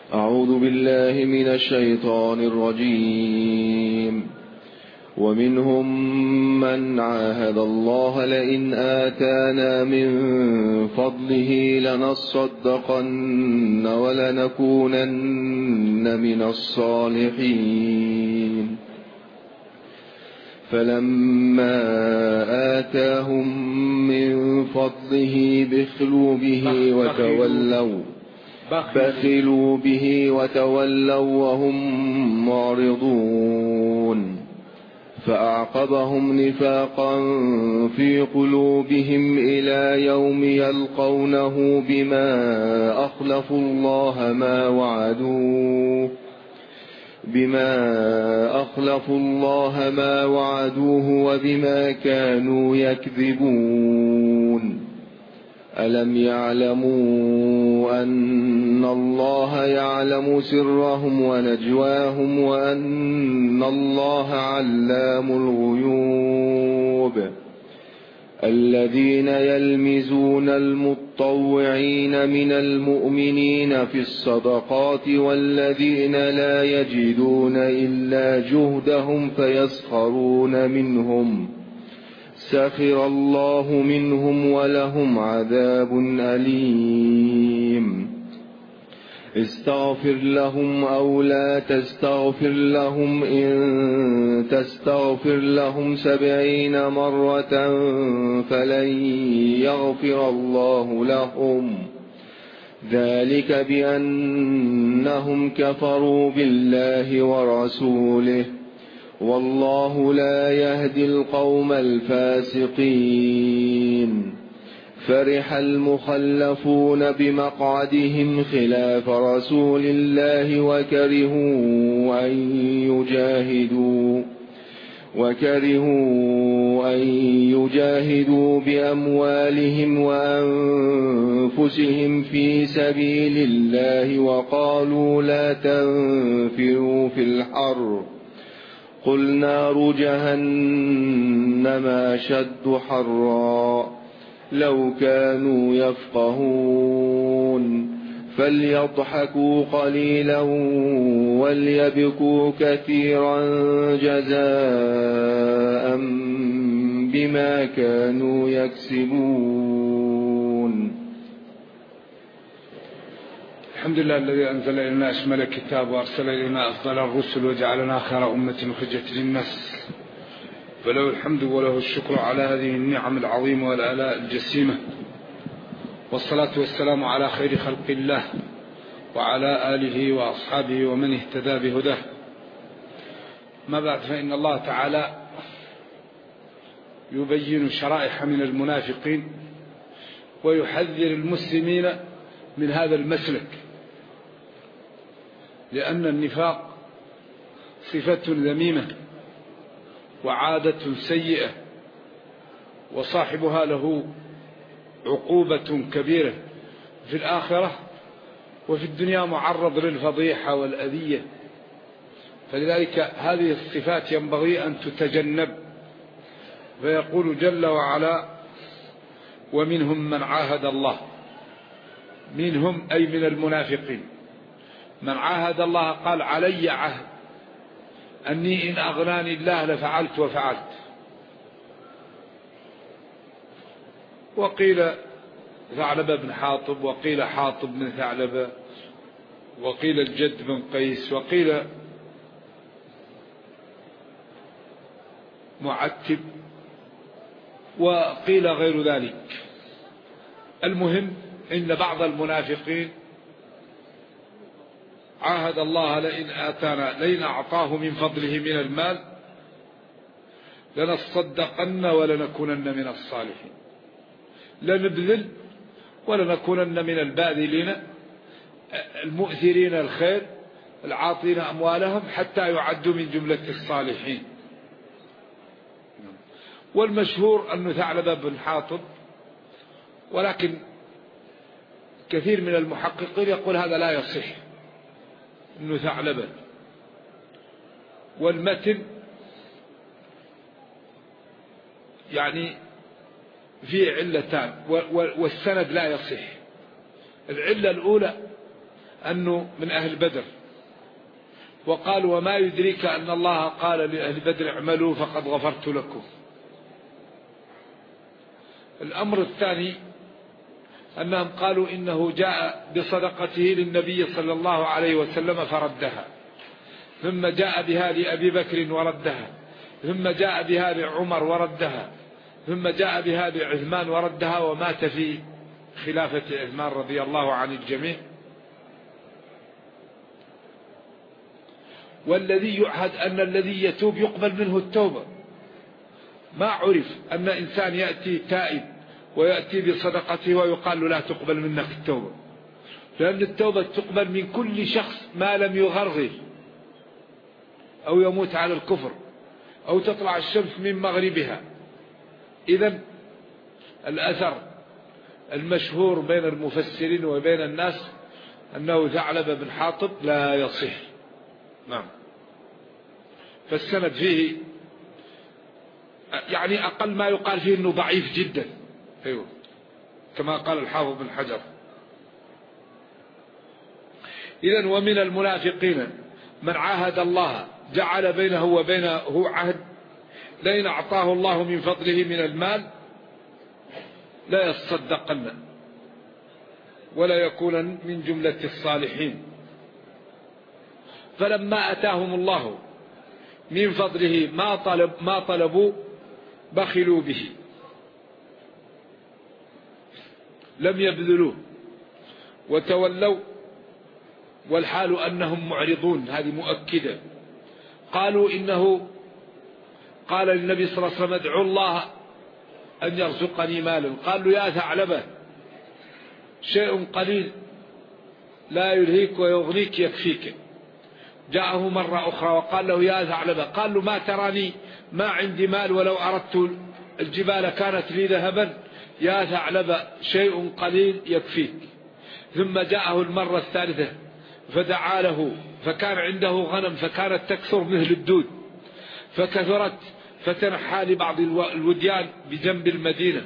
أعوذ بالله من الشيطان الرجيم. ومنهم من عاهد الله لئن آتانا من فضله لنصدقن ولنكونن من الصالحين. فلما آتاهم من فضله بخلوا به وتولوا وهم معرضون. فأعقبهم نفاقا في قلوبهم إلى يوم يلقونه بما أخلفوا الله ما وعدوه وبما كانوا يكذبون. ألم يعلموا أن الله يعلم سرهم ونجواهم وأن الله علام الغيوب. الذين يلمزون المطوعين من المؤمنين في الصدقات والذين لا يجدون إلا جهدهم فيسخرون منهم. سخر الله منهم ولهم عذاب أليم. استغفر لهم أو لا تستغفر لهم إن تستغفر لهم 70 مرة فلن يغفر الله لهم. ذلك بأنهم كفروا بالله ورسوله والله لا يهدي القوم الفاسقين. فرح المخلفون بمقعدهم خلاف رسول الله وكرهوا أن يجاهدوا بأموالهم وأنفسهم في سبيل الله وقالوا لا تنفروا في الحر قل نار جهنم أشد حرا لو كانوا يفقهون. فليضحكوا قليلا وليبكوا كثيرا جزاء بما كانوا يكسبون. الحمد لله الذي أنزل إلينا أشمل الكتاب وأرسل إلينا أفضل الرسل وجعلنا خير أمة أخرجت للناس، فله الحمد وله الشكر على هذه النعم العظيمة والآلاء الجسيمة، والصلاة والسلام على خير خلق الله وعلى آله وأصحابه ومن اهتدى بهداه. ما بعد، فإن الله تعالى يبين شرائح من المنافقين ويحذر المسلمين من هذا المسلك، لأن النفاق صفة ذميمة وعادة سيئة، وصاحبها له عقوبة كبيرة في الآخرة، وفي الدنيا معرض للفضيحة والأذية. فلذلك هذه الصفات ينبغي أن تتجنب. فيقول جل وعلا: ومنهم من عاهد الله. منهم أي من المنافقين. من عاهد الله قال: علي عهد أني إن أغناني الله لفعلت وفعلت. وقيل ثعلبة بن حاطب، وقيل حاطب بن ثعلبة، وقيل الجد بن قيس، وقيل معتب، وقيل غير ذلك. المهم إن بعض المنافقين عاهد الله لئن أعطاه من فضله من المال لنصدقن ولنكونن من الصالحين. لنبذل ولنكونن من الباذلين المؤثرين الخير العاطين أموالهم حتى يعدوا من جملة الصالحين. والمشهور أنه ثعلبة بن حاطب، ولكن كثير من المحققين يقول هذا لا يصح أنه ثعلبة. والمتن يعني فيه علتان، والسند لا يصح. العلة الأولى أنه من أهل بدر، وقال وما يدريك أن الله قال لأهل بدر اعملوا فقد غفرت لكم. الأمر الثاني أنهم قالوا إنه جاء بصدقته للنبي صلى الله عليه وسلم فردها، ثم جاء بها لأبي بكر وردها، ثم جاء بها لعمر وردها، ثم جاء بها لعثمان وردها، ومات في خلافة عثمان رضي الله عن الجميع. والذي يعهد أن الذي يتوب يقبل منه التوبة. ما عرف أن إنسان يأتي تائب ويأتي بصدقته ويقال له لا تقبل منك التوبة، لأن التوبة تقبل من كل شخص ما لم يغرغر أو يموت على الكفر أو تطلع الشمس من مغربها. إذن الأثر المشهور بين المفسرين وبين الناس أنه ثعلبة بن حاطب لا يصح. نعم. فالسند فيه يعني أقل ما يقال فيه أنه ضعيف جدا. أيوه كما قال الحافظ بن حجر. إذن ومن المنافقين من عاهد الله جعل بينه وبينه عهد لئن أعطاه الله من فضله من المال لا يصدقن ولا يكون من جملة الصالحين. فلما أتاهم الله من فضله ما طلبوا بخلوا به، لم يبذلوه وتولوا والحال أنهم معرضون. هذه مؤكدة. قالوا إنه قال للنبي صلى الله عليه وسلم ادعوا الله أن يرزقني مالا. قال له يا ثعلبة شيء قليل لا يلهيك ويغنيك يكفيك. جاءه مرة أخرى وقال له يا ثعلبة، قال له ما تراني ما عندي مال ولو أردت الجبال كانت لي ذهبا. يا ثعلبة شيء قليل يكفيك. ثم جاءه المرة الثالثة فدعا له، فكان عنده غنم فكانت تكثر مثل الدود، فكثرت فتنحى لبعض الوديان بجنب المدينة،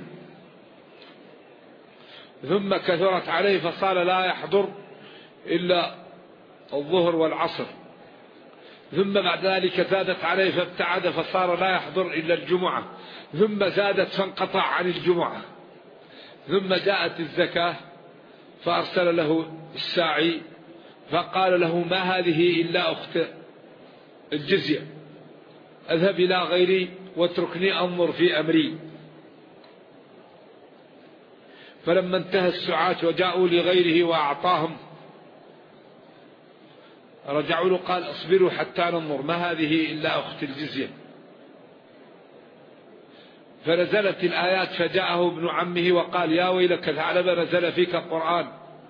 ثم كثرت عليه فصار لا يحضر إلا الظهر والعصر، ثم بعد ذلك زادت عليه فابتعد فصار لا يحضر إلا الجمعة، ثم زادت فانقطع عن الجمعة، ثم جاءت الزكاة فأرسل له الساعي فقال له ما هذه إلا أخت الجزية، اذهب إلى غيري واتركني أنظر في أمري. فلما انتهى السعاة وجاءوا لغيره وأعطاهم رجعوا له قال اصبروا حتى ننظر ما هذه إلا أخت الجزية. فنزلت الآيات فجاءه ابن عمه وقال يا ويلك ثعلبة نزل فيك القرآن،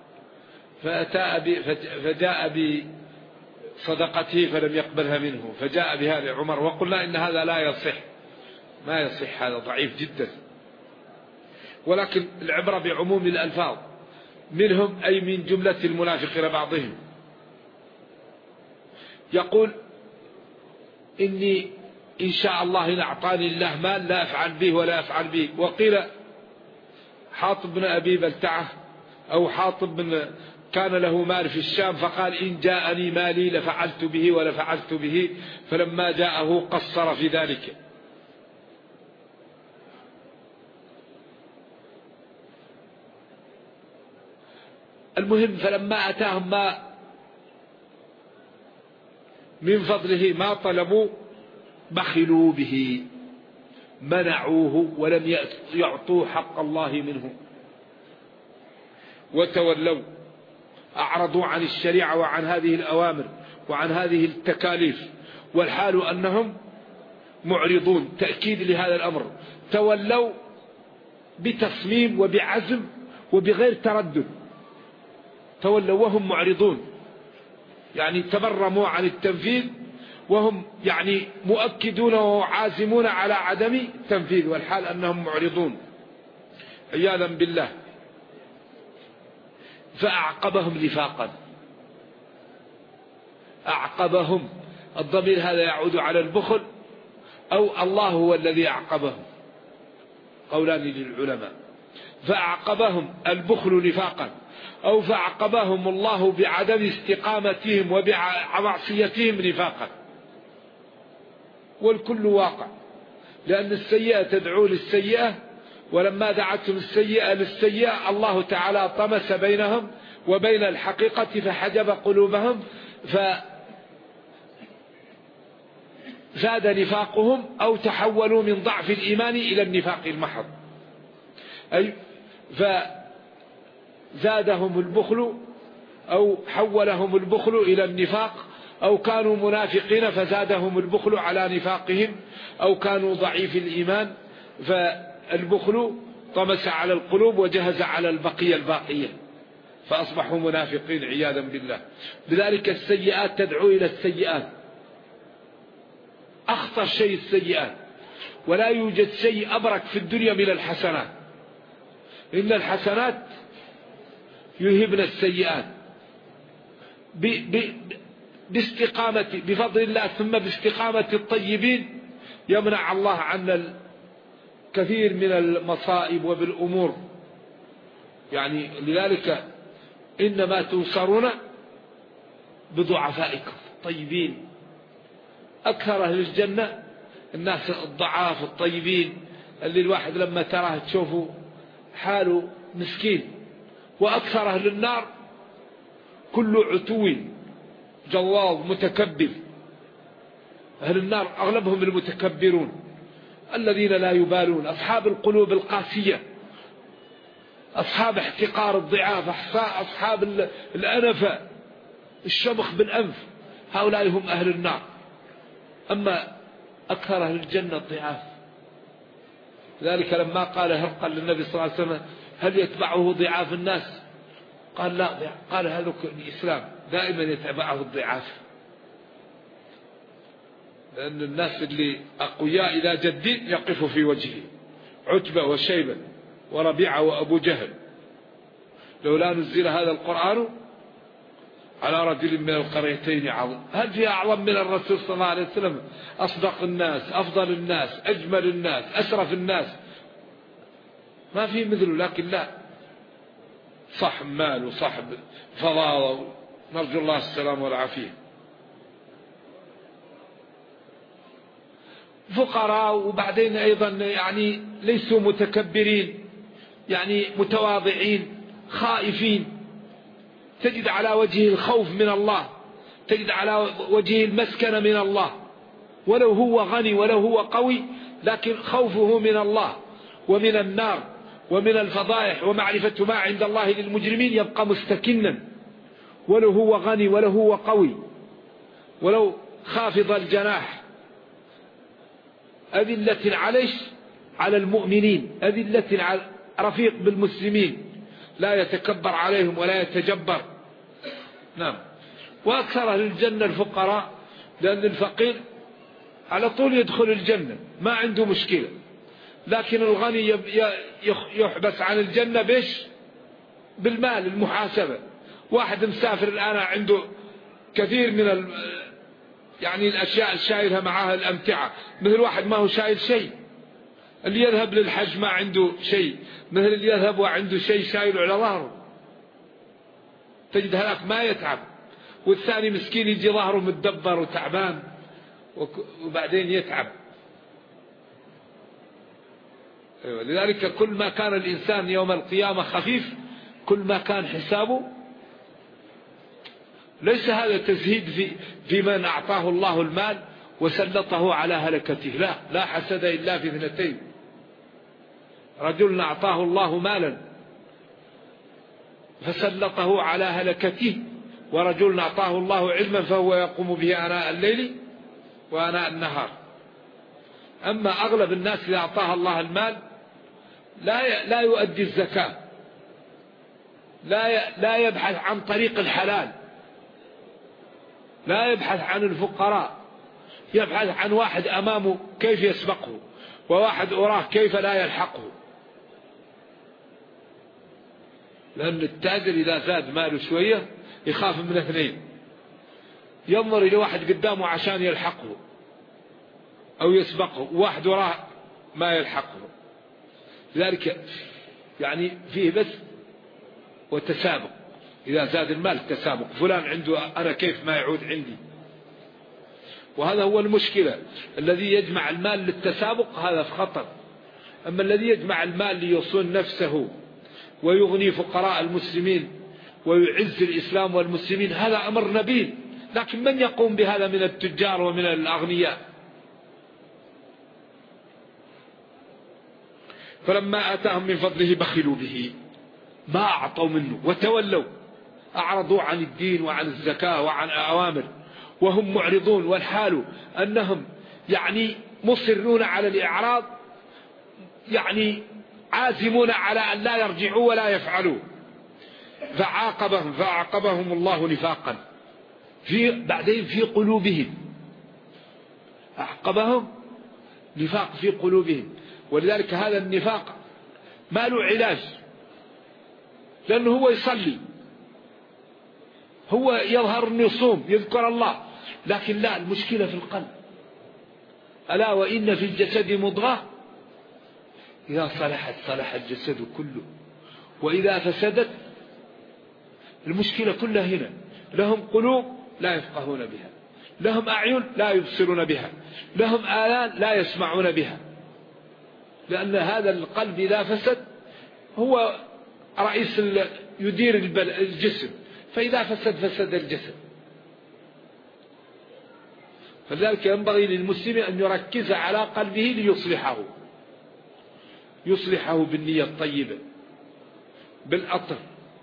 فجاء بصدقته فلم يقبلها منه، فجاء بها لعمر وقلنا إن هذا لا يصح، ما يصح، هذا ضعيف جدا. ولكن العبرة بعموم الألفاظ، منهم أي من جملة المنافقين بعضهم. يقول إني إن شاء الله إن أعطاني الله مال لا أفعل به ولا أفعل به. وقيل حاطب بن أبي بلتعة أو حاطب بن كان له مال في الشام فقال إن جاءني مالي لفعلت به ولفعلت به، فلما جاءه قصر في ذلك. المهم فلما أتاهم ما من فضله ما طلبوا بخلوا به، منعوه ولم يعطوا حق الله منه، وتولوا أعرضوا عن الشريعة وعن هذه الأوامر وعن هذه التكاليف، والحال أنهم معرضون. تأكيد لهذا الأمر، تولوا بتصميم وبعزم وبغير تردد، تولوا وهم معرضون، يعني تبرموا عن التنفيذ وهم يعني مؤكدون وعازمون على عدم التنفيذ، والحال أنهم معرضون عياذا بالله. فأعقبهم نفاقا، أعقبهم، الضمير هذا يعود على البخل أو الله هو الذي أعقبهم، قولان للعلماء. فأعقبهم البخل نفاقا، أو فأعقبهم الله بعدم استقامتهم وبمعصيتهم نفاقا، والكل واقع، لأن السيئة تدعو للسيئة، ولما دعتهم السيئة للسيئة الله تعالى طمس بينهم وبين الحقيقة فحجب قلوبهم، فزاد نفاقهم أو تحولوا من ضعف الإيمان إلى النفاق المحض، أي فزادهم البخل أو حولهم البخل إلى النفاق، أو كانوا منافقين فزادهم البخل على نفاقهم، أو كانوا ضعيف الإيمان فالبخل طمس على القلوب وجهز على الباقية فأصبحوا منافقين عياذا بالله. لذلك السيئات تدعو إلى السيئات، أخطر شيء السيئات، ولا يوجد شيء أبرك في الدنيا من الحسنات، إن الحسنات يذهبن السيئات باستقامة بفضل الله، ثم باستقامة الطيبين يمنع الله عنا الكثير من المصائب وبالأمور. يعني لذلك إنما تنصرون بضعفائكم طيبين. أكثر أهل الجنة الناس الضعاف الطيبين اللي الواحد لما تراه تشوفه حاله مسكين، وأكثر أهل النار كل عتو جواظ متكبر. أهل النار أغلبهم المتكبرون الذين لا يبالون، أصحاب القلوب القاسية، أصحاب احتقار الضعاف، أصحاب الأنفة الشمخ بالأنف، هؤلاء هم أهل النار. أما أكثر أهل الجنة الضعاف. ذلك لما قال هرقل للنبي صلى الله عليه وسلم هل يتبعه ضعاف الناس؟ قال لا، قال هذا الإسلام دائما يتبعه الضعاف، لأن الناس اللي أقوياء إلى جد يقف في وجهه، عتبة وشيبة وربيعة وأبو جهل. لولا نزل هذا القرآن على رجل من القريتين عظيم. هل في أعظم من الرسول صلى الله عليه وسلم؟ أصدق الناس، أفضل الناس، أجمل الناس، أشرف الناس، ما في مثله. لكن لا، صاحب مال وصاحب فضاوة، نرجو الله السلام والعافية. فقراء، وبعدين أيضا يعني ليسوا متكبرين، يعني متواضعين خائفين، تجد على وجهه الخوف من الله، تجد على وجهه المسكنة من الله، ولو هو غني ولو هو قوي، لكن خوفه من الله ومن النار ومن الفضائح ومعرفة ما عند الله للمجرمين يبقى مستكنا، ولو هو غني ولو هو قوي ولو خافض الجناح. أذلة على المؤمنين، أذلة على رفيق بالمسلمين، لا يتكبر عليهم ولا يتجبر. نعم. وأكثر أهل الجنة الفقراء، لأن الفقير على طول يدخل الجنة ما عنده مشكلة، لكن الغني يحبس عن الجنة بالمال، المحاسبة. واحد مسافر الآن عنده كثير من يعني الأشياء الشايلها معها الأمتعة، مثل واحد ما هو شايل شيء. اللي يذهب للحج ما عنده شيء، مثل اللي يذهب وعنده شيء شايله على ظهره، تجد هذاك ما يتعب، والثاني مسكين يجي ظهره متدبر وتعبان وبعدين يتعب. لذلك كل ما كان الإنسان يوم القيامة خفيف كل ما كان حسابه. ليس هذا تزهيد في من أعطاه الله المال وسلطه على هلكته، لا حسد إلا في اثنتين: رجل أعطاه الله مالا فسلطه على هلكته، ورجل أعطاه الله علما فهو يقوم به آناء الليل وآناء النهار. أما أغلب الناس إذا أعطاها الله المال لا يؤدي الزكاة، لا يبحث عن طريق الحلال، لا يبحث عن الفقراء، يبحث عن واحد أمامه كيف يسبقه، وواحد أراه كيف لا يلحقه. لأن التاجر إذا زاد ماله شوية يخاف من اثنين: ينظر إلى واحد قدامه عشان يلحقه أو يسبقه، وواحد وراه ما يلحقه. لذلك يعني فيه بس وتسابق، إذا زاد المال تسابق، فلان عنده أنا كيف ما يعود عندي. وهذا هو المشكلة، الذي يجمع المال للتسابق هذا في خطر. أما الذي يجمع المال ليصون نفسه ويغني فقراء المسلمين ويعز الإسلام والمسلمين هذا أمر نبيل. لكن من يقوم بهذا من التجار ومن الأغنياء؟ فلما آتاهم من فضله بخلوا به، ما أعطوا منه وتولوا، أعرضوا عن الدين وعن الزكاة وعن الأوامر وهم معرضون، والحال أنهم يعني مصرون على الإعراض، يعني عازمون على أن لا يرجعوا ولا يفعلوا. فعاقبهم الله نفاقا بعدين في قلوبهم، أعقبهم نفاق في قلوبهم. ولذلك هذا النفاق ما له علاج، لأنه هو يصلي، هو يظهر أنه يصوم يذكر الله، لكن لا، المشكلة في القلب. ألا وإن في الجسد مضغة إذا صلحت صلح الجسد كله وإذا فسدت. المشكلة كلها هنا. لهم قلوب لا يفقهون بها، لهم أعين لا يبصرون بها، لهم آذان لا يسمعون بها، لأن هذا القلب إذا فسد هو رئيس يدير الجسم، فإذا فسد الجسد. فلذلك ينبغي للمسلم أن يركز على قلبه يصلحه بالنية الطيبة، بالعطف،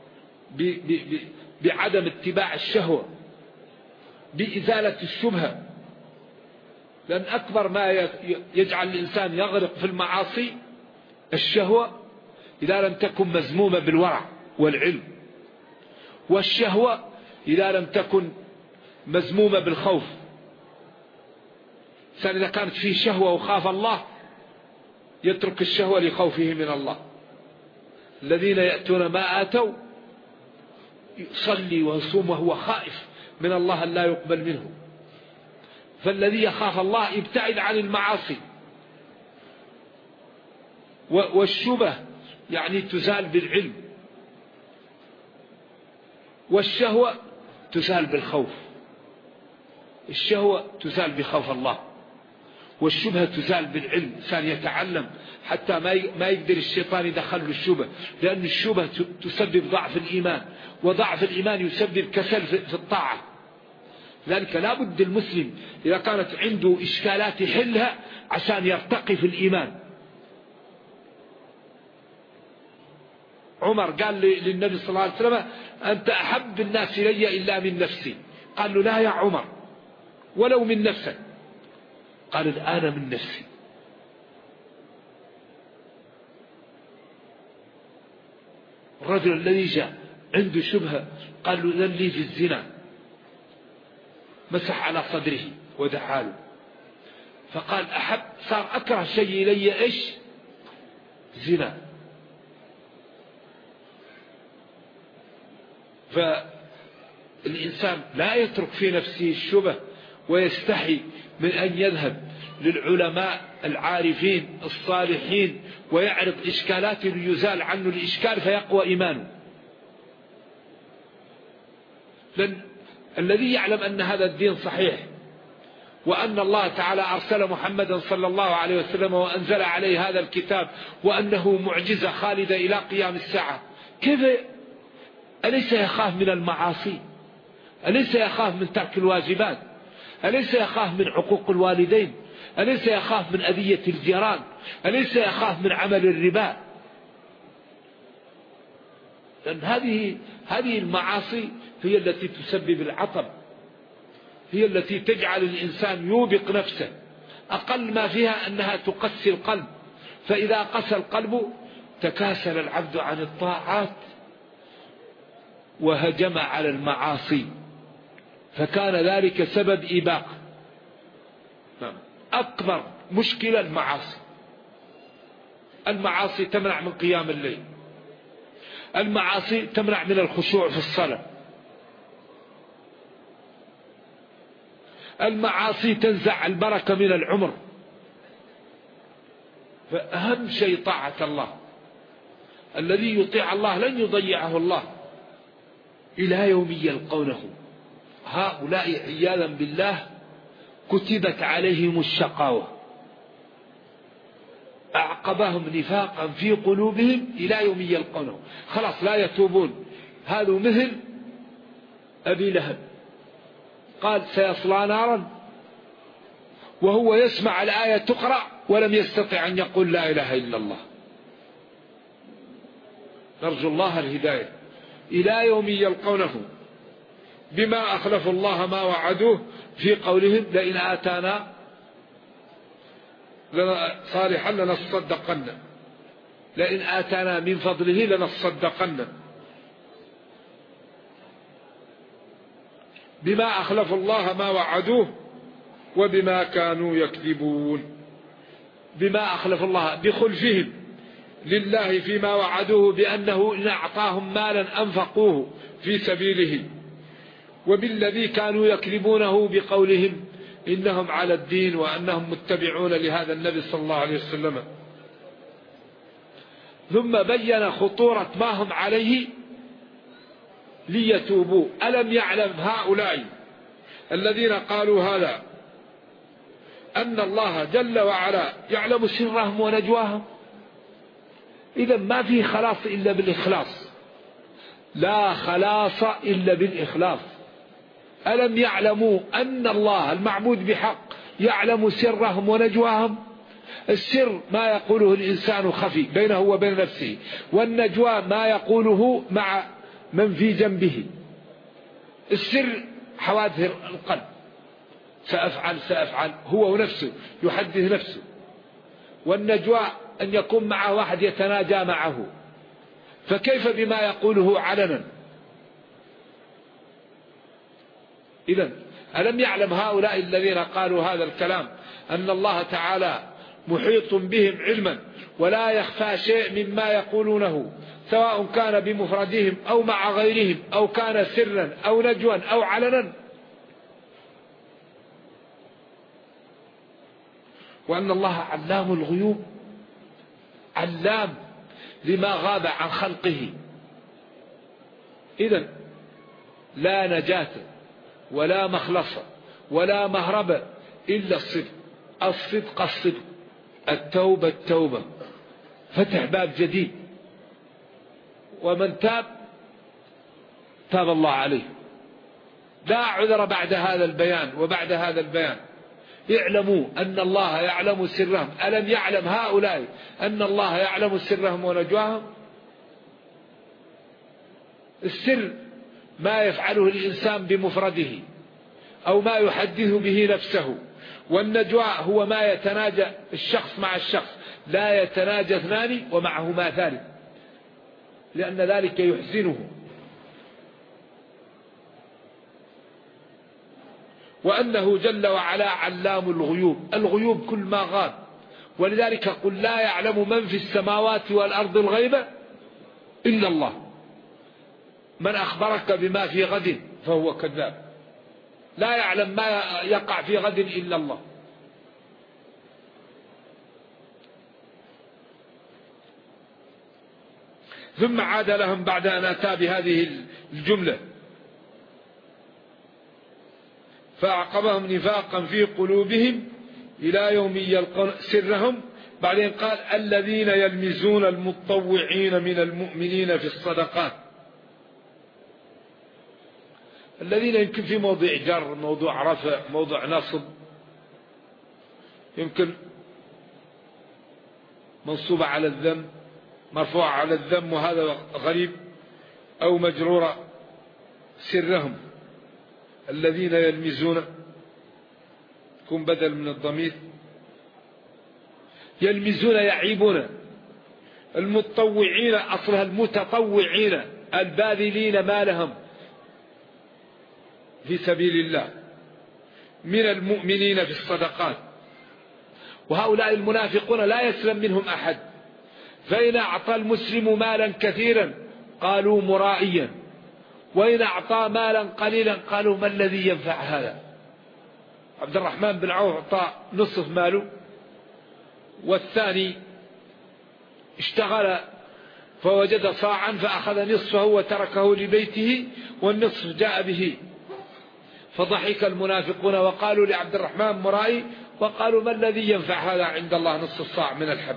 بعدم اتباع الشهوة، بإزالة الشبهة. لأن أكبر ما يجعل الإنسان يغرق في المعاصي الشهوة إذا لم تكن مزمومة بالورع والعلم، والشهوة إذا لم تكن مزمومة بالخوف. إذا كانت فيه شهوة وخاف الله يترك الشهوة لخوفه من الله. الذين يأتون ما آتوا يصلي ويصوم وهو خائف من الله أن لا يقبل منه. فالذي يخاف الله يبتعد عن المعاصي. والشبه يعني تزال بالعلم، والشهوة تزال بالخوف. الشهوة تزال بخوف الله، والشبهة تزال بالعلم. إنسان يتعلم حتى ما يقدر الشيطان يدخل له الشبهة، لأن الشبهة تسبب ضعف الإيمان، وضعف الإيمان يسبب كسل في الطاعة. ذلك لا بد المسلم إذا كانت عنده إشكالات يحلها عشان يرتقي في الإيمان. عمر قال للنبي صلى الله عليه وسلم: أنت أحب الناس إلي إلا من نفسي. قال له: لا يا عمر، ولو من نفسك. قال: الآن من نفسي. الرجل الذي جاء عنده شبهة قال له: ذن لي في الزنا، مسح على صدره ودعا له، فقال: صار أكره شيء إلي إيش؟ زنا. فالإنسان لا يترك في نفسه الشبه ويستحي من أن يذهب للعلماء العارفين الصالحين ويعرض إشكالاته ليزال عنه الإشكال فيقوى إيمانه. لأن الذي يعلم أن هذا الدين صحيح وأن الله تعالى أرسل محمدا صلى الله عليه وسلم وأنزل عليه هذا الكتاب وأنه معجزة خالدة إلى قيام الساعة، كيف أليس يخاف من المعاصي؟ أليس يخاف من ترك الواجبات؟ أليس يخاف من عقوق الوالدين؟ أليس يخاف من أذية الجيران؟ أليس يخاف من عمل الربا؟ لأن هذه المعاصي هي التي تسبب العطب، هي التي تجعل الإنسان يوبق نفسه. أقل ما فيها أنها تقسي القلب، فإذا قسى القلب تكاسل العبد عن الطاعات وهجم على المعاصي، فكان ذلك سبب إباق. أكبر مشكلة المعاصي تمنع من قيام الليل، المعاصي تمنع من الخشوع في الصلاة، المعاصي تنزع البركة من العمر. فأهم شيء طاعة الله. الذي يطيع الله لن يضيعه الله إلى يوم يلقونه. هؤلاء عياذا بالله كتبت عليهم الشقاوة، أعقبهم نفاقا في قلوبهم إلى يوم يلقونه، خلاص لا يتوبون. هذا مثل أبي لهب، قال سيصلى نارا وهو يسمع الآية تقرأ ولم يستطع أن يقول لا إله إلا الله. نرجو الله الهداية. إلى يوم يلقونه بما أخلفوا الله ما وعدوه في قولهم لئن آتانا صالحا لنصدقن، لئن آتانا من فضله لنصدقن. بما أخلفوا الله ما وعدوه وبما كانوا يكذبون. بما أخلفوا الله بخلفهم لله فيما وعدوه بأنه إن أعطاهم مالا أنفقوه في سبيله، وبالذي كانوا يكذبونه بقولهم إنهم على الدين وأنهم متبعون لهذا النبي صلى الله عليه وسلم. ثم بين خطورة ما هم عليه ليتوبوا. ألم يعلم هؤلاء الذين قالوا هذا أن الله جل وعلا يعلم سرهم ونجواهم؟ إذا ما في خلاص إلا بالإخلاص، لا خلاص إلا بالإخلاص. ألم يعلموا أن الله المعبود بحق يعلم سرهم ونجواهم؟ السر ما يقوله الإنسان خفي بينه وبين نفسه، والنجوى ما يقوله مع من في جنبه. السر حوادث القلب، سأفعل هو نفسه يحدث نفسه، والنجوى أن يكون معه واحد يتناجى معه، فكيف بما يقوله علنا؟ إذن ألم يعلم هؤلاء الذين قالوا هذا الكلام أن الله تعالى محيط بهم علما ولا يخفى شيء مما يقولونه، سواء كان بمفردهم أو مع غيرهم أو كان سرا أو نجوا أو علنا؟ وأن الله علام الغيوب، علام لما غاب عن خلقه. إذن لا نجاة ولا مخلص ولا مهرب إلا الصدق. الصدق التوبة التوبة، فتح باب جديد، ومن تاب تاب الله عليه. لا عذر بعد هذا البيان وبعد هذا البيان. اعلموا أن الله يعلم سرهم. ألم يعلم هؤلاء أن الله يعلم سرهم ونجواهم؟ السر ما يفعله الإنسان بمفرده أو ما يحدث به نفسه، والنجوى هو ما يتناجى الشخص مع الشخص، لا يتناجى اثنان ومعهما ثالث، لأن ذلك يحزنه. وأنه جل وعلا علام الغيوب، الغيوب كل ما غاب. ولذلك قل لا يعلم من في السماوات والأرض الغيب إلا الله. من أخبرك بما في غد فهو كذاب. لا يعلم ما يقع في غد إلا الله. ثم عاد لهم بعد أن أتى بهذه الجملة فأعقبهم نفاقا في قلوبهم إلى يوم يلقون سرهم. بعدين قال الذين يلمزون المتطوعين من المؤمنين في الصدقات. الذين يمكن في موضع جر، موضوع رفع، موضع نصب، يمكن منصوبة على الذم، مرفوعة على الذم وهذا غريب، أو مجرورة سرهم. الذين يلمزون يكون بدل من الضمير. يلمزون يعيبون. المتطوعين أصلها المتطوعين، الباذلين مالهم في سبيل الله من المؤمنين في الصدقات. وهؤلاء المنافقون لا يسلم منهم أحد، فإن أعطى المسلم مالا كثيرا قالوا مرائيا، وإن أعطى مالا قليلا قالوا ما الذي ينفع هذا؟ عبد الرحمن بن عوف أعطى نصف ماله، والثاني اشتغل فوجد صاعا فأخذ نصفه وتركه لبيته والنصف جاء به. فضحك المنافقون وقالوا لعبد الرحمن مرائي وقالوا: ما الذي ينفع هذا عند الله نصف الصاع من الحب؟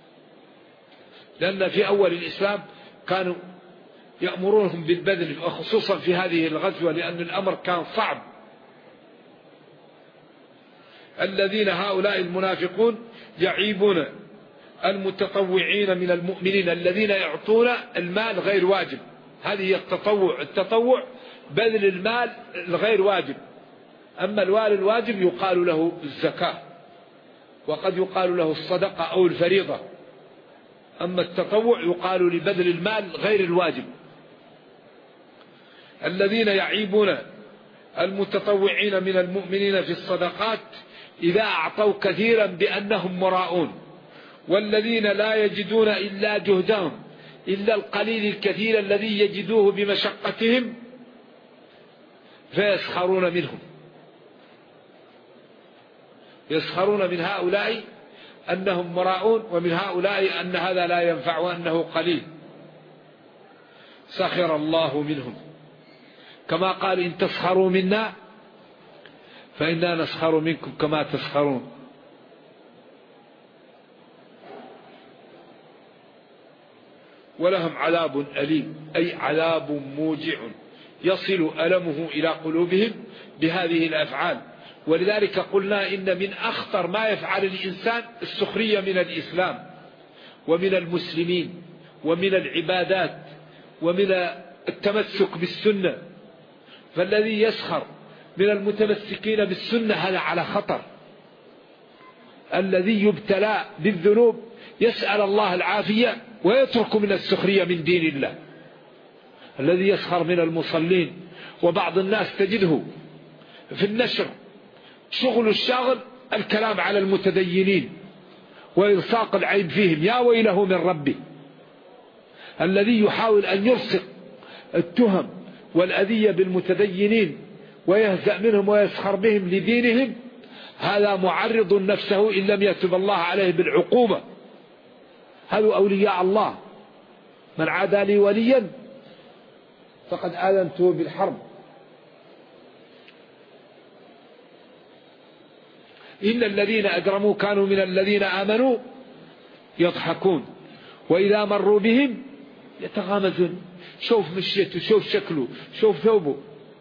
لأن في أول الإسلام كانوا يأمرونهم بالبذل، وخصوصا في هذه الغزوة لأن الأمر كان صعب. الذين هؤلاء المنافقون يعيبون المتطوعين من المؤمنين الذين يعطون المال غير واجب. هذه هي التطوع بذل المال الغير واجب. أما المال الواجب يقال له الزكاة، وقد يقال له الصدقة أو الفريضة. أما التطوع يقال لبذل المال غير الواجب. الذين يعيبون المتطوعين من المؤمنين في الصدقات إذا أعطوا كثيرا بأنهم مراؤون، والذين لا يجدون إلا جهدهم إلا القليل الكثير الذي يجدوه بمشقتهم فيسخرون منهم، يسخرون من هؤلاء أنهم مراؤون، ومن هؤلاء أن هذا لا ينفع وأنه قليل. سخر الله منهم، كما قال: إن تسخروا منا فإنا نسخر منكم كما تسخرون. ولهم عذاب أليم، أي عذاب موجع يصل ألمه إلى قلوبهم بهذه الأفعال. ولذلك قلنا إن من أخطر ما يفعل الإنسان السخرية من الإسلام ومن المسلمين ومن العبادات ومن التمسك بالسنة. فالذي يسخر من المتمسكين بالسنة هذا على خطر. الذي يبتلى بالذنوب يسأل الله العافية ويترك من السخرية من دين الله. الذي يسخر من المصلين، وبعض الناس تجده في النشر شغل الشاغل الكلام على المتدينين وإلصاق العيب فيهم، يا ويله من ربه. الذي يحاول أن يلصق التهم والأذية بالمتدينين ويهزأ منهم ويسخر بهم لدينهم، هذا معرض نفسه إن لم يتب الله عليه بالعقوبة. هذا أولياء الله، من عادى لي وليا فقد آذنته بالحرب. إن الذين أجرموا كانوا من الذين آمنوا يضحكون وإذا مروا بهم يتغامزون. شوف مشيته، شوف شكله، شوف ثوبه.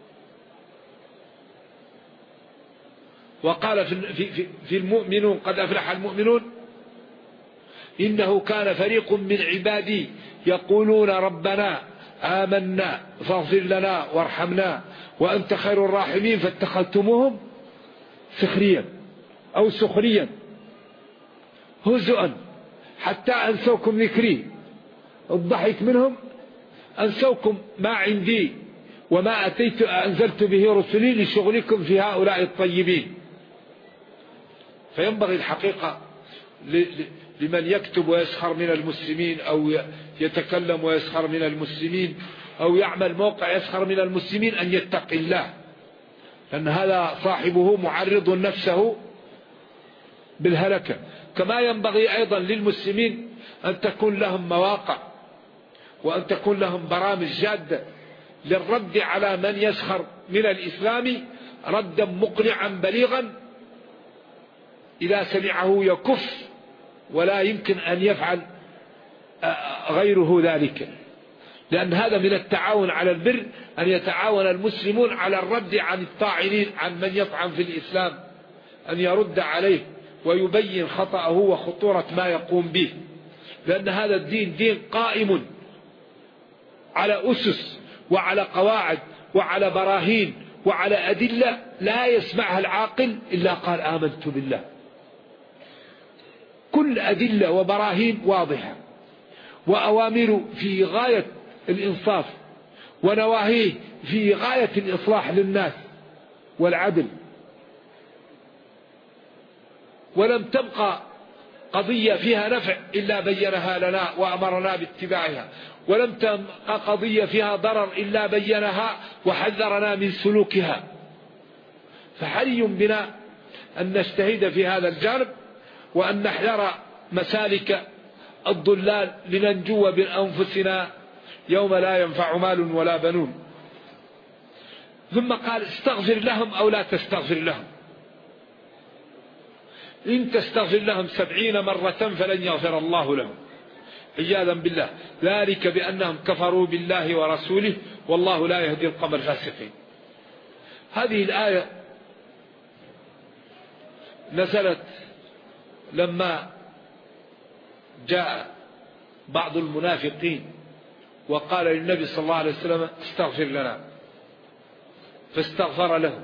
وقال في المؤمنون: قد أفلح المؤمنون إنه كان فريق من عبادي يقولون ربنا آمنا فاغفر لنا وارحمنا وأنت خير الراحمين فاتخذتموهم سخريا أو سخريا هزؤا حتى أنسوكم ذكري. الضحك منهم أنسوكم ما عندي وما أتيت أنزلت به رسلي لشغلكم في هؤلاء الطيبين. فينبغي الحقيقة لمن يكتب ويسخر من المسلمين أو يتكلم ويسخر من المسلمين أو يعمل موقع يسخر من المسلمين أن يتقي الله، لأن هذا صاحبه معرض نفسه بالهلكة. كما ينبغي أيضا للمسلمين أن تكون لهم مواقع وأن تكون لهم برامج جادة للرد على من يسخر من الإسلام ردا مقنعا بليغا إذا سمعه يكف، ولا يمكن أن يفعل غيره ذلك. لأن هذا من التعاون على البر، أن يتعاون المسلمون على الرد عن الطاعنين، عن من يطعن في الإسلام، أن يرد عليه ويبين خطأه وخطورة ما يقوم به. لأن هذا الدين دين قائم على أسس وعلى قواعد وعلى براهين وعلى أدلة لا يسمعها العاقل إلا قال آمنت بالله. كل أدلة وبراهين واضحة، وأوامر في غاية الإنصاف، ونواهيه في غاية الإصلاح للناس والعدل. ولم تبقى قضية فيها نفع إلا بينها لنا وأمرنا باتباعها، ولم تبقى قضية فيها ضرر إلا بينها وحذرنا من سلوكها. فحري بنا أن نجتهد في هذا الجانب، وأن نحذر مسالك الضلال لننجو بأنفسنا يوم لا ينفع مال ولا بنون. ثم قال استغفر لهم أو لا تستغفر لهم، إن تستغفر لهم 70 مرة فلن يغفر الله لهم عياذا بالله، ذلك بأنهم كفروا بالله ورسوله والله لا يهدي القوم الفاسقين. هذه الآية نزلت لما جاء بعض المنافقين وقال للنبي صلى الله عليه وسلم استغفر لنا، فاستغفر له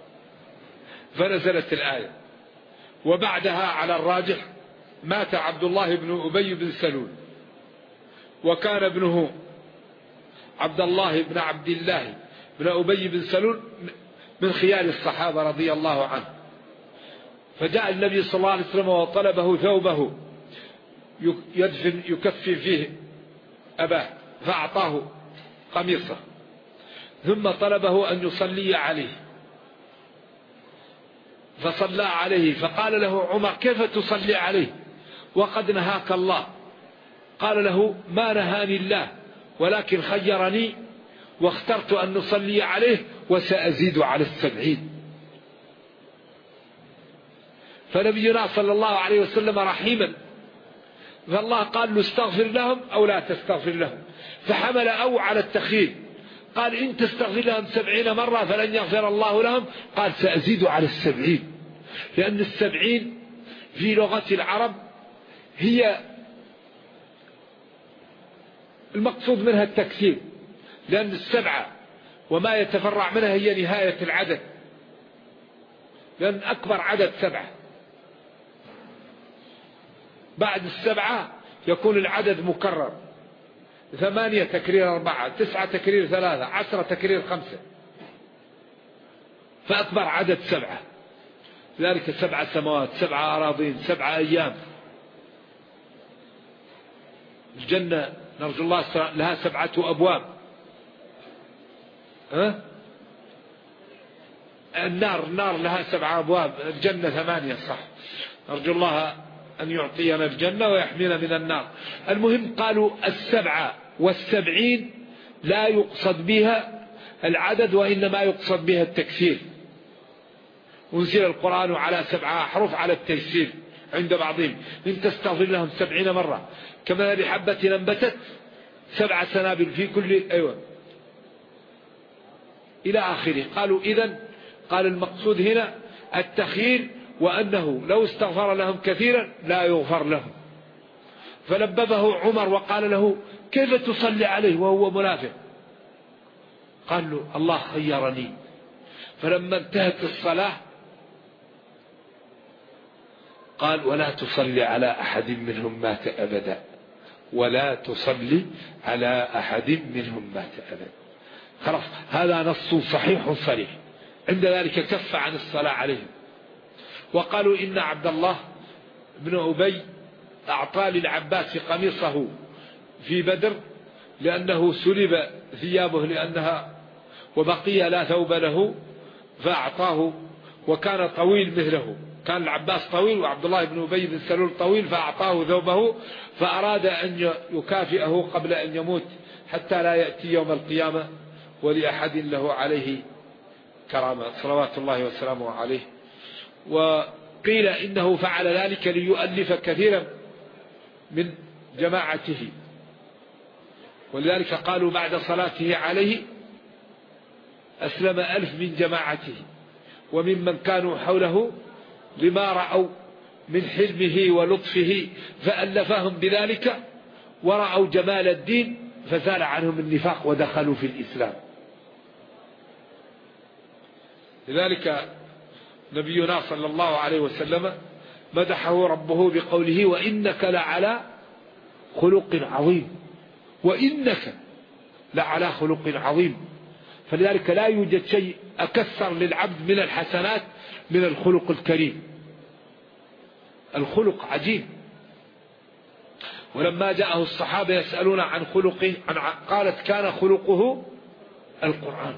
فنزلت الآية. وبعدها على الراجح مات عبد الله بن أبي بن سلول، وكان ابنه عبد الله بن عبد الله بن أبي بن سلول من خيار الصحابة رضي الله عنه. فجاء النبي صلى الله عليه وسلم وطلبه ثوبه يدفن يكفي فيه أباه، فأعطاه قميصه، ثم طلبه أن يصلي عليه فصلى عليه، فقال له عمر كيف تصلي عليه وقد نهاك الله؟ قال له ما نهاني الله ولكن خيرني واخترت أن نصلي عليه وسأزيد على 70. فنبينا صلى الله عليه وسلم رحيما، فالله قال له استغفر لهم أو لا تستغفر لهم، فحمل أو على التخيير، قال إن تستغفر لهم 70 مرة فلن يغفر الله لهم، قال سأزيد على 70، لأن 70 في لغة العرب هي المقصود منها التكثير، لأن 7 وما يتفرع منها هي نهاية العدد، لأن أكبر عدد 7، بعد 7 يكون العدد مكرر، 8 تكرير 4، 9 تكرير 3، 10 تكرير 5، فأكبر عدد 7. ذلك 7 سماوات، 7 أراضين، 7 أيام. الجنة نرجو الله لها 7 أبواب. النار لها 7 أبواب، الجنة 8 صح. نرجو الله أن يعطينا الجنة ويحمينا من النار. المهم قالوا 7 و70 لا يقصد بها العدد وإنما يقصد بها التكثير. أنزل القرآن على 7 أحرف على التيسير عند بعضهم، إن تستغفر لهم 70 مرة كما لحبة أنبتت 7 سنابل في كل إلى آخره. قالوا إذن قال المقصود هنا التخيير، وأنه لو استغفر لهم كثيرا لا يغفر لهم. فلببه عمر وقال له كيف تصلي عليه وهو منافق؟ قال له الله خيرني. فلما انتهت الصلاة قال ولا تصلي على أحد منهم مات أبدا، ولا تصلي على أحد منهم مات أبدا. خلاص هذا نص صحيح صريح. عند ذلك كف عن الصلاة عليهم. وقالوا إن عبد الله بن أبي أعطى للعباس قميصه في بدر لأنه سلب ثيابه لأنها وبقي لا ثوب له فأعطاه، وكان طويل مثله، كان العباس طويل وعبد الله بن أبي بن سلول طويل، فأعطاه ثوبه، فأراد أن يكافئه قبل أن يموت حتى لا يأتي يوم القيامة ولأحد له عليه كرامة صلوات الله وسلامه عليه. وقيل إنه فعل ذلك ليؤلف كثيرا من جماعته، ولذلك قالوا بعد صلاته عليه أسلم 1000 من جماعته وممن كانوا حوله لما رأوا من حلمه ولطفه فألفهم بذلك، ورأوا جمال الدين فزال عنهم النفاق ودخلوا في الإسلام. لذلك نبينا صلى الله عليه وسلم مدحه ربه بقوله وإنك لعلى خلق عظيم، وإنك لعلى خلق عظيم. فلذلك لا يوجد شيء أكثر للعبد من الحسنات من الخلق الكريم. الخلق عجيب. ولما جاءه الصحابة يسألون عن خلقه قالت كان خلقه القرآن.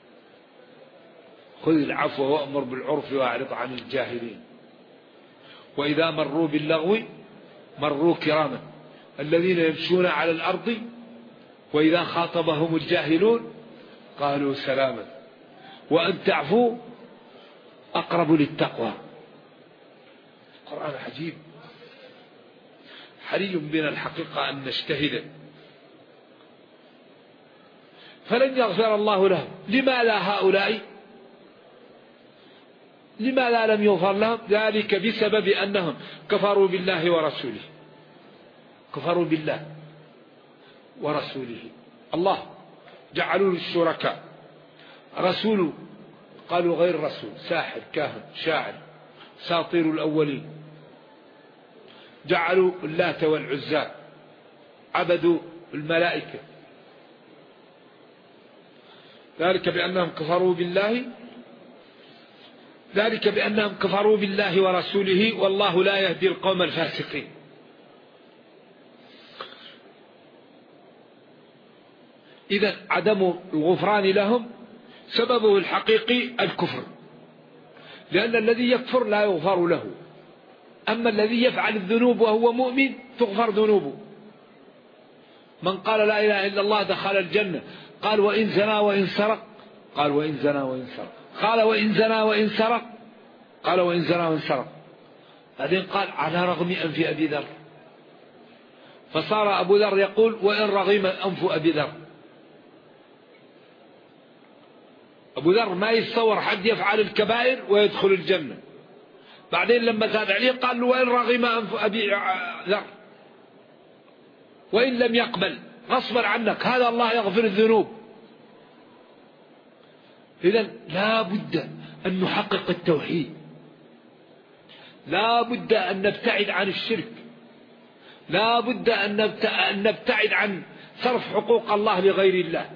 خذ العفو وأمر بالعرف وأعرض عن الجاهلين. وإذا مروا باللغو مروا كراما الذين يمشون على الأرض وإذا خاطبهم الجاهلون قالوا سلاما وأن تعفوا أقرب للتقوى. القرآن عجيب، حري بنا الحقيقة أن نجتهد. فلن يغفر الله لهم. لماذا هؤلاء؟ لماذا لم يغفر لهم؟ ذلك بسبب أنهم كفروا بالله ورسوله. كفروا بالله ورسوله. الله جعلوا الشركاء، رسول قالوا غير رسول، ساحر كاهن شاعر ساطير الأولين. جعلوا اللات والعزى، عبدوا الملائكة. ذلك بأنهم كفروا بالله، ذلك بأنهم كفروا بالله ورسوله والله لا يهدي القوم الفاسقين. إذا عدم الغفران لهم سببه الحقيقي الكفر، لأن الذي يكفر لا يغفر له، أما الذي يفعل الذنوب وهو مؤمن تغفر ذنوبه. من قال لا إله إلا الله دخل الجنة. قال وإن زنى وإن سرق، قال وإن زنى وإن سرق، قال وإن زنى وإن سرق، قال وإن زنى وإن سرق. بعدين قال على رغم أنف أبي ذر، فصار أبو ذر يقول وإن رغم أنف أبي ذر. أبو ذر ما يتصور حد يفعل الكبائر ويدخل الجنة. بعدين لما زاد عليه قال له وإن رغم أنف أبي ذر، وإن لم يقبل غصبا عنك، هذا الله يغفر الذنوب. إذن لا بد أن نحقق التوحيد، لا بد أن نبتعد عن الشرك، لا بد أن نبتعد عن صرف حقوق الله لغير الله.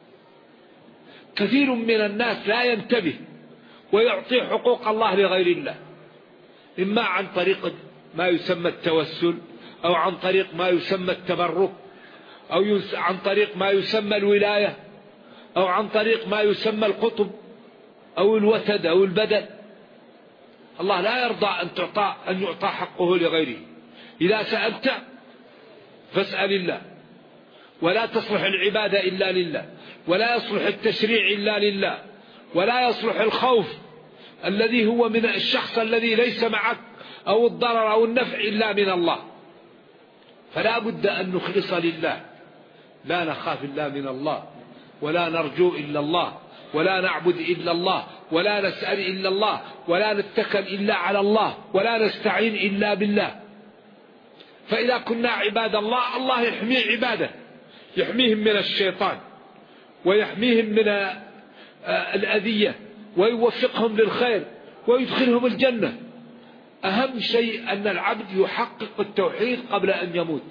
كثير من الناس لا ينتبه ويعطي حقوق الله لغير الله، إما عن طريق ما يسمى التوسل، أو عن طريق ما يسمى التبرك، أو عن طريق ما يسمى الولاية، أو عن طريق ما يسمى القطب أو الوتد أو البدل. الله لا يرضى أن يعطى حقه لغيره. إذا سألت فاسأل الله، ولا تصلح العبادة إلا لله، ولا يصلح التشريع إلا لله، ولا يصلح الخوف الذي هو من الشخص الذي ليس معك أو الضرر أو النفع إلا من الله. فلا بد أن نخلص لله، لا نخاف إلا من الله، ولا نرجو إلا الله، ولا نعبد إلا الله، ولا نسأل إلا الله، ولا نتكل إلا على الله، ولا نستعين إلا بالله. فإذا كنا عباد الله، الله يحمي عباده، يحميهم من الشيطان ويحميهم من الأذية ويوفقهم للخير ويدخلهم الجنة. أهم شيء أن العبد يحقق التوحيد قبل أن يموت.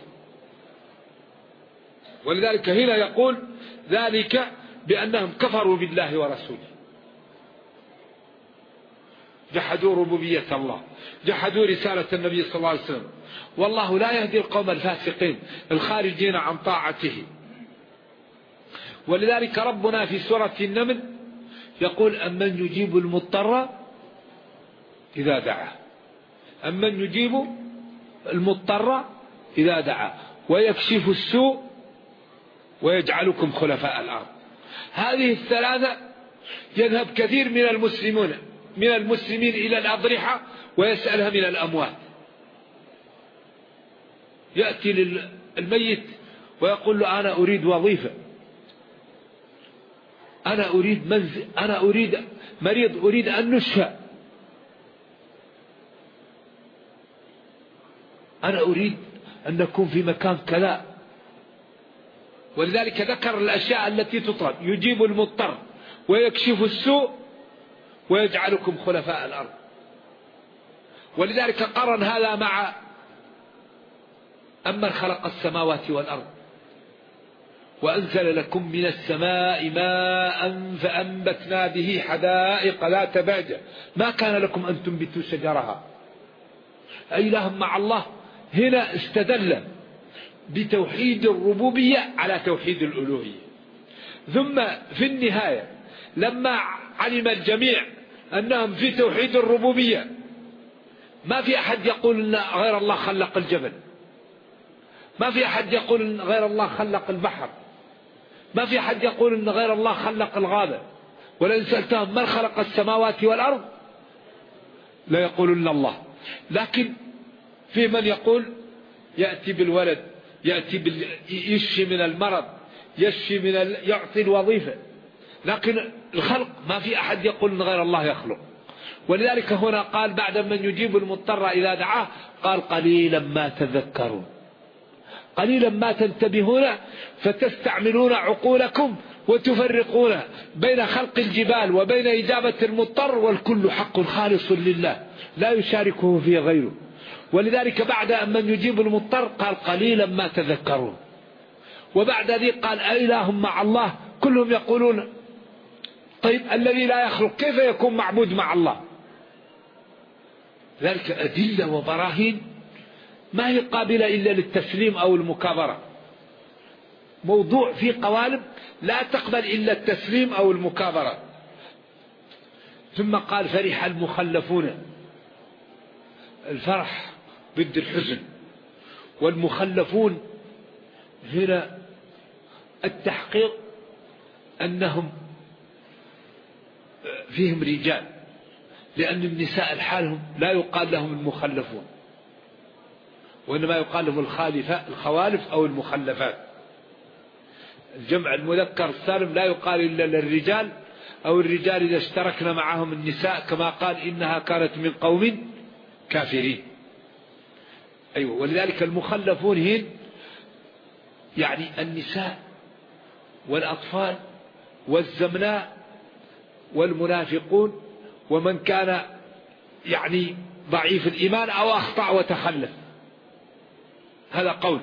ولذلك هنا يقول ذلك بأنهم كفروا بالله ورسوله، جحدوا ربوبية الله، جحدوا رسالة النبي صلى الله عليه وسلم. والله لا يهدي القوم الفاسقين الخارجين عن طاعته. ولذلك ربنا في سورة النمل يقول أمن يجيب المضطر إذا دعاه، أمن يجيب المضطر إذا دعاه ويكشف السوء ويجعلكم خلفاء الأرض. هذه الثلاثة يذهب كثير من المسلمين إلى الأضرحة ويسألها من الأموات. يأتي للميت ويقول له أنا أريد وظيفة، أنا أريد منزل، أنا أريد مريض، أريد أن نشفى، أنا أريد أن نكون في مكان كذا. ولذلك ذكر الأشياء التي تطلب: يجيب المضطر ويكشف السوء ويجعلكم خلفاء الأرض. ولذلك قرن هذا مع أمن خلق السماوات والأرض وأنزل لكم من السماء ماء فأنبتنا به حدائق ذات بهجة ما كان لكم أن تنبتوا شجرها. أي لهم مع الله. هنا استدل بتوحيد الربوبية على توحيد الألوهية. ثم في النهاية لما علم الجميع أنهم في توحيد الربوبية ما في أحد يقول إن غير الله خلق الجبل، ما في أحد يقول إن غير الله خلق البحر، ما في أحد يقول إن غير الله خلق الغابة. ولئن سألتهم من خلق السماوات والأرض لا يقولون الله. لكن في من يقول يأتي بالولد، يأتي يشفي من المرض، يشفي من يعطي الوظيفة. لكن الخلق ما في أحد يقول إن غير الله يخلق. ولذلك هنا قال بعد من يجيب المضطر إذا دعاه قال قليلا ما تذكرون، قليلا ما تنتبهون فتستعملون عقولكم وتفرقون بين خلق الجبال وبين إجابة المضطر، والكل حق خالص لله لا يشاركه فيه غيره. ولذلك بعد من يجيب المضطر قال قليلا ما تذكرون، وبعد ذلك قال أإله مع الله. كلهم يقولون طيب الذي لا يخلق كيف يكون معبود مع الله؟ ذلك أدلة وبراهين ما هي قابلة إلا للتسليم أو المكابرة. موضوع في قوالب لا تقبل إلا التسليم أو المكابرة. ثم قال فرح المخلفون، الفرح ضد الحزن، والمخلفون هنا التحقيق أنهم فيهم رجال، لأن النساء الحالهم لا يقال لهم المخلفون، وإنما يقال لهم الخوالف أو المخلفات. الجمع المذكر السالم لا يقال إلا للرجال أو الرجال إذا اشتركنا معهم النساء، كما قال إنها كانت من قوم كافرين. أيوة. ولذلك المخلفون هن يعني النساء والأطفال والزمناء والمنافقون ومن كان يعني ضعيف الإيمان أو أخطأ وتخلف. هذا قول.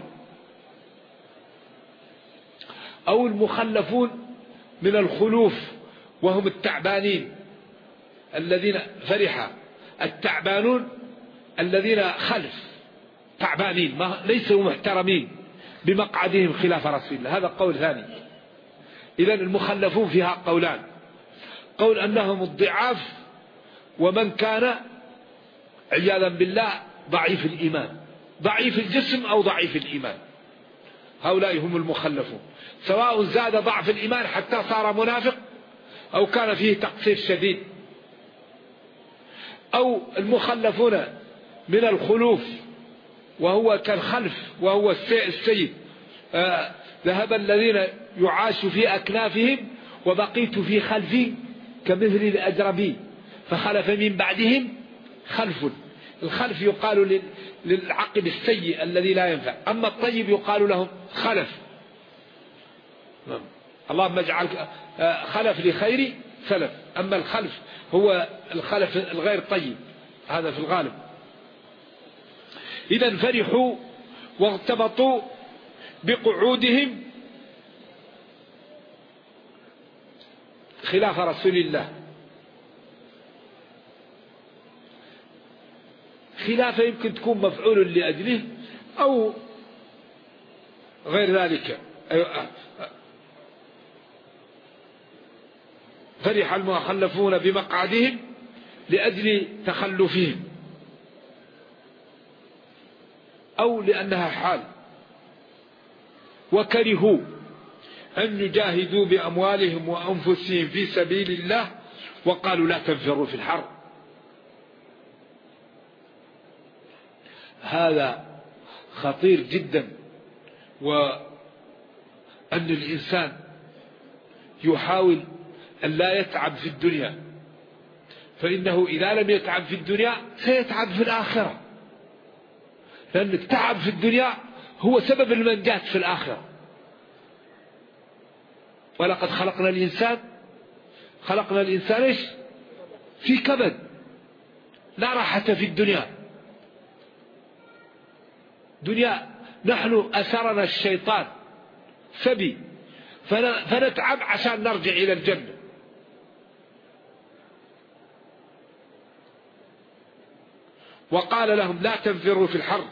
أو المخلفون من الخلوف وهم التعبانين الذين فرح، التعبانون الذين خلف تعبانين ليسوا محترمين بمقعدهم خلاف رسول الله. هذا قول ثاني. إذن المخلفون فيها قولان: قول أنهم الضعاف ومن كان عياذا بالله ضعيف الإيمان، ضعيف الجسم أو ضعيف الإيمان، هؤلاء هم المخلفون، سواء زاد ضعف الإيمان حتى صار منافق أو كان فيه تقصير شديد. أو المخلفون من الخلوف وهو كالخلف وهو السيد، ذهب الذين يعاش في أكنافهم وبقيت في خلفي كمثل الأجربي فخلف من بعدهم خلف. الخلف يقال للعقب السيء الذي لا ينفع، أما الطيب يقال لهم خلف. اللهم اجعل خلف لخير سلف. أما الخلف هو الخلف الغير طيب، هذا في الغالب. إذن فرحوا واغتبطوا بقعودهم خلاف رسول الله، خلافة يمكن تكون مفعول لأجله أو غير ذلك. فرح المخلفون بمقعدهم لأجل تخلفهم أو لأنها حال. وكرهوا أن يجاهدوا بأموالهم وأنفسهم في سبيل الله وقالوا لا تنفروا في الحر. هذا خطير جدا، وأن الإنسان يحاول أن لا يتعب في الدنيا، فإنه إذا لم يتعب في الدنيا سيتعب في الآخرة، لأن التعب في الدنيا هو سبب المنجاة في الآخرة. ولقد خلقنا الإنسان إيش؟ في كبد، لا راحة في الدنيا. دنيا نحن أسرنا الشيطان سبي، فنتعب عشان نرجع إلى الجنة. وقال لهم لا تنفروا في الحر،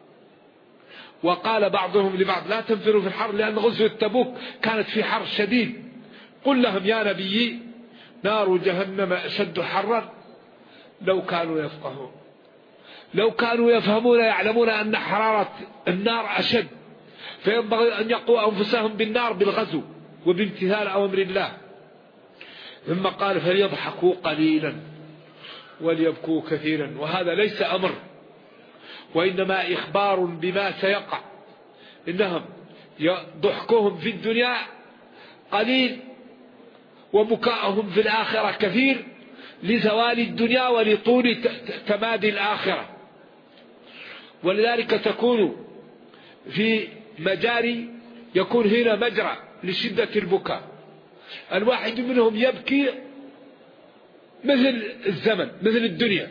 وقال بعضهم لبعض لا تنفروا في الحر، لأن غزوة تبوك كانت في حر شديد. قل لهم يا نبي نار جهنم أشد حرا لو كانوا يفقهون. لو كانوا يفهمون يعلمون أن حرارة النار أشد، فينبغي أن يقوا أنفسهم بالنار بالغزو وبامتثال أوامر الله. ثم قال فليضحكوا قليلا وليبكوا كثيرا، وهذا ليس أمر وإنما إخبار بما سيقع. إنهم ضحكهم في الدنيا قليل وبكاءهم في الآخرة كثير، لزوال الدنيا ولطول تمادي الآخرة. ولذلك تكون في مجاري، يكون هنا مجرى لشدة البكاء، الواحد منهم يبكي مثل الزمن مثل الدنيا،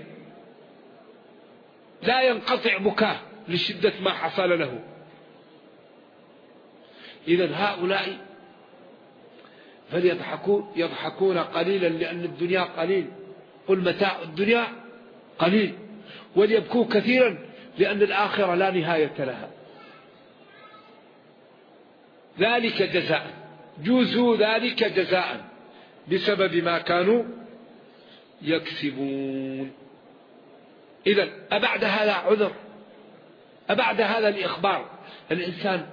لا ينقطع بكاء لشدة ما حصل له. إذن هؤلاء يضحكون قليلا لأن الدنيا قليل، قل متاع الدنيا قليل، وليبكوا كثيرا لأن الآخرة لا نهاية لها. ذلك جزاء، جوزوا ذلك جزاء بسبب ما كانوا يكسبون. إذن أبعد هذا عذر؟ أبعد هذا الإخبار الإنسان؟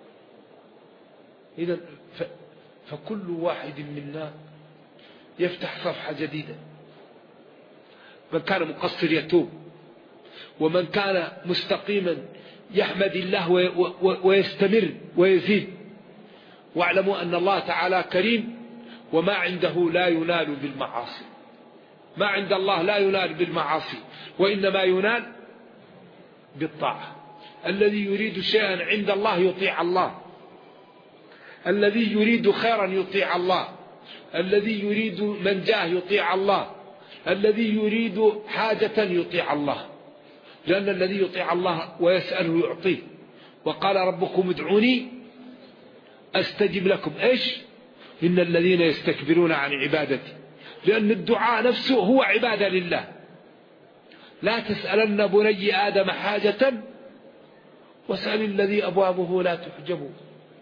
إذن فكل واحد منا يفتح صفحة جديدة. من كان مقصر يتوب، ومن كان مستقيما يحمد الله ويستمر ويزيد. واعلموا أن الله تعالى كريم، وما عنده لا ينال بالمعاصي. ما عند الله لا ينال بالمعاصي، وإنما ينال بالطاعة. الذي يريد شيئا عند الله يطيع الله، الذي يريد خيرا يطيع الله، الذي يريد منجاه يطيع الله، الذي يريد حاجة يطيع الله، لأن الذي يطيع الله ويسأله يعطيه. وقال ربكم ادعوني أستجب لكم. إيش؟ إن الذين يستكبرون عن عبادتي، لأن الدعاء نفسه هو عبادة لله. لا تسألن بني آدم حاجة واسأل الذي أبوابه لا تحجب.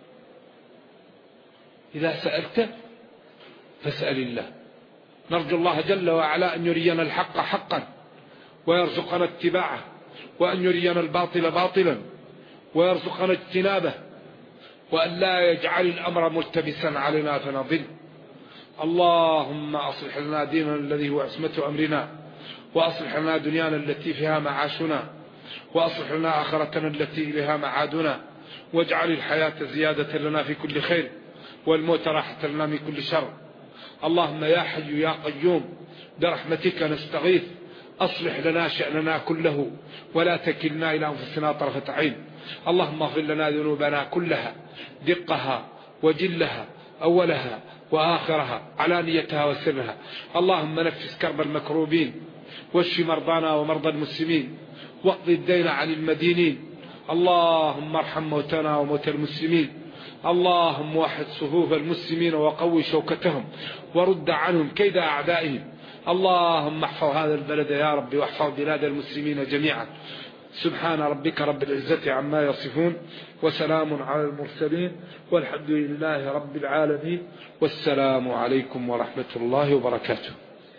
إذا سألت فاسأل الله. نرجو الله جل وعلا أن يرينا الحق حقا ويرزقنا اتباعه، وأن يرينا الباطل باطلا ويرزقنا اجتنابه، وأن لا يجعل الأمر ملتبسا علينا فنضل. اللهم أصلح لنا ديننا الذي هو عصمة أمرنا، وأصلح لنا دنيانا التي فيها معاشنا، وأصلح لنا آخرتنا التي إليها معادنا، واجعل الحياة زيادة لنا في كل خير، والموت راحة لنا من كل شر. اللهم يا حي يا قيوم برحمتك نستغيث، أصلح لنا شأننا كله ولا تكلنا إلى أنفسنا طرفة عين. اللهم اغفر لنا ذنوبنا كلها، دقها وجلها، أولها وآخرها، علانيتها وسرها. اللهم نفس كرب المكروبين، واشف مرضانا ومرضى المسلمين، واقض الدين عن المدينين. اللهم ارحم موتنا وموتى المسلمين. اللهم وحد صفوف المسلمين وقوي شوكتهم، ورد عنهم كيد أعدائهم. اللهم احفظ هذا البلد يا رب، واحفظ بلاد المسلمين جميعا. سبحان ربك رب العزة عما يصفون، وسلام على المرسلين، والحمد لله رب العالمين، والسلام عليكم ورحمة الله وبركاته.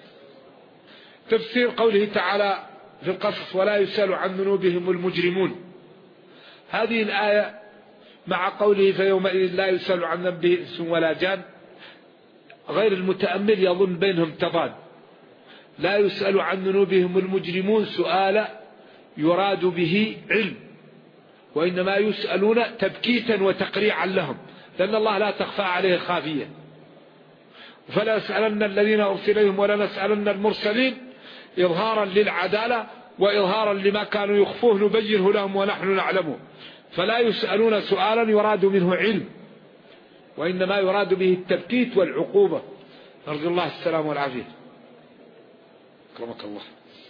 تفسير قوله تعالى في القصص ولا يسأل عن ذنوبهم المجرمون. هذه الآية مع قوله فيومئذ لا يسأل عن ذنبه إنس ولا جان، غير المتأمل يظن بينهم تضاد. لا يسأل عن ذنوبهم المجرمون سؤال يراد به علم، وإنما يسألون تبكيتا وتقريعا لهم، لأن الله لا تخفى عليه خافية. فلا يسألن الذين أرسل إليهم ولا نسألن المرسلين، إظهارا للعدالة وإظهارا لما كانوا يخفوه نبينه لهم ونحن نعلمه. فلا يسألون سؤالا يراد منه علم، وإنما يراد به التبكيت والعقوبة. نرجو الله السلام والعافية. أكرمك الله.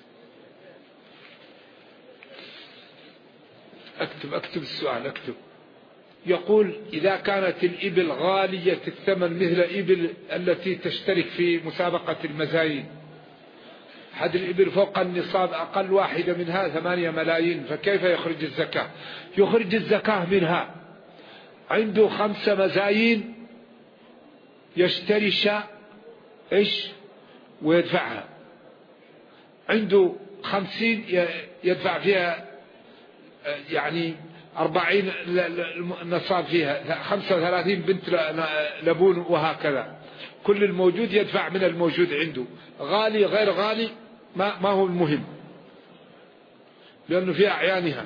أكتب السؤال، أكتب. يقول إذا كانت الإبل غالية الثمن مثل إبل التي تشترك في مسابقة المزايين، حد الإبل فوق النصاب أقل واحدة منها 8 ملايين، فكيف يخرج الزكاة؟ يخرج الزكاة منها. عنده 5 مزايين يشتري شاء إيش ويدفعها، عنده 50 يدفع فيها يعني 40 النصاب فيها، 35 بنت لبون، وهكذا. كل الموجود يدفع من الموجود عنده، غالي غير غالي ما هو المهم، لأنه في أعيانها.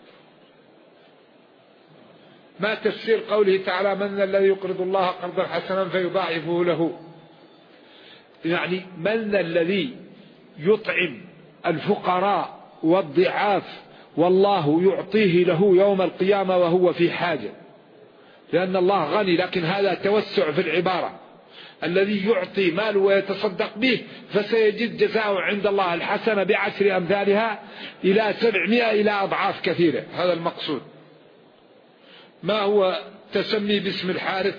ما تفسير قوله تعالى من الذي يقرض الله قرضا حسنا فيضاعفه له؟ يعني من الذي يطعم الفقراء والضعاف والله يعطيه له يوم القيامة وهو في حاجة، لأن الله غني، لكن هذا توسع في العبارة. الذي يعطي ماله ويتصدق به فسيجد جزاءه عند الله الحسنة ب10 أمثالها إلى 700 إلى أضعاف كثيرة، هذا المقصود. ما هو تسمي باسم الحارث؟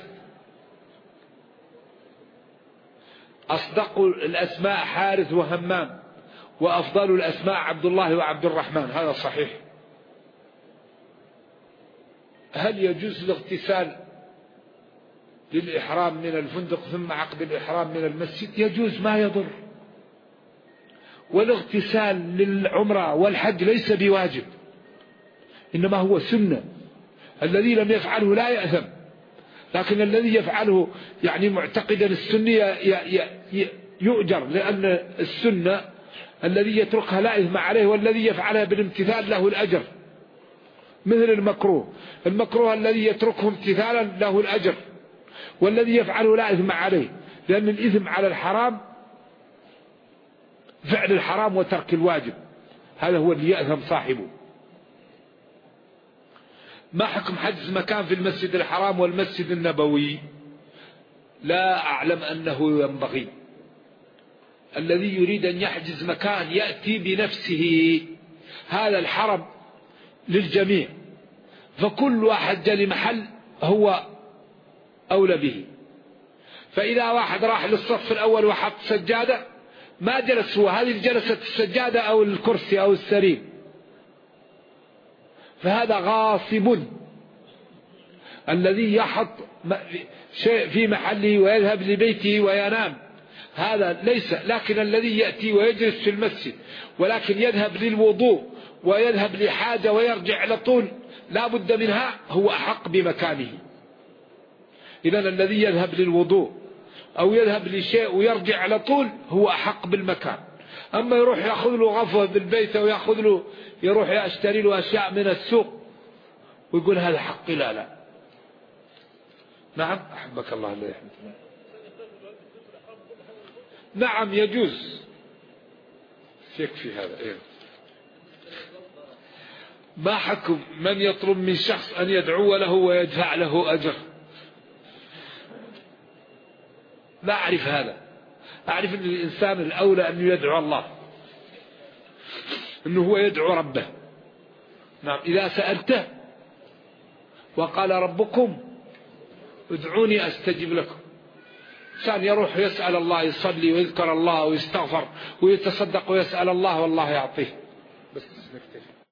أصدق الأسماء حارث وهمام، وأفضل الأسماء عبد الله وعبد الرحمن، هذا صحيح. هل يجوز الاغتسال للإحرام من الفندق ثم عقد الإحرام من المسجد؟ يجوز، ما يضر. والاغتسال للعمرة والحج ليس بواجب، إنما هو سنة. الذي لم يفعله لا يأثم، لكن الذي يفعله يعني معتقدا السنة يؤجر، لأن السنة الذي يتركها لا إثم عليه، والذي يفعلها بالامتثال له الأجر. مثل المكروه الذي يتركه امتثالا له الأجر، والذي يفعله لا إثم عليه، لأن الإثم على الحرام فعل الحرام وترك الواجب، هذا هو اللي يأثم صاحبه. ما حكم حجز مكان في المسجد الحرام والمسجد النبوي؟ لا أعلم أنه ينبغي. الذي يريد أن يحجز مكان يأتي بنفسه، هذا الحرم للجميع، فكل واحد جاء لمحل هو أولى به. فإذا واحد راح للصف الأول وحط سجادة ما جلس هو، هذه جلست السجادة أو الكرسي أو السرير، فهذا غاصب. الذي يحط شيء في محله ويذهب لبيته وينام هذا ليس، لكن الذي يأتي ويجلس في المسجد ولكن يذهب للوضوء ويذهب لحاجة ويرجع على طول لا بد منها هو أحق بمكانه. إذن الذي يذهب للوضوء أو يذهب لشيء ويرجع على طول هو أحق بالمكان. أما يروح يأخذ له غفوة بالبيت أو يأخذ له يروح يشتري له أشياء من السوق ويقول هذا حقي، لا. نعم أحبك الله الله يحمد. نعم يجوز، يكفي هذا. إيه؟ ما حكم من يطلب من شخص أن يدعو له ويدفع له أجر؟ لا أعرف هذا. أعرف أن الإنسان الأولى أن يدعو الله، أنه هو يدعو ربه. نعم إذا سألته وقال ربكم ادعوني أستجب لكم، إنسان يروح يسأل الله، يصلي ويذكر الله ويستغفر ويتصدق ويسأل الله والله يعطيه. بس نكتفي.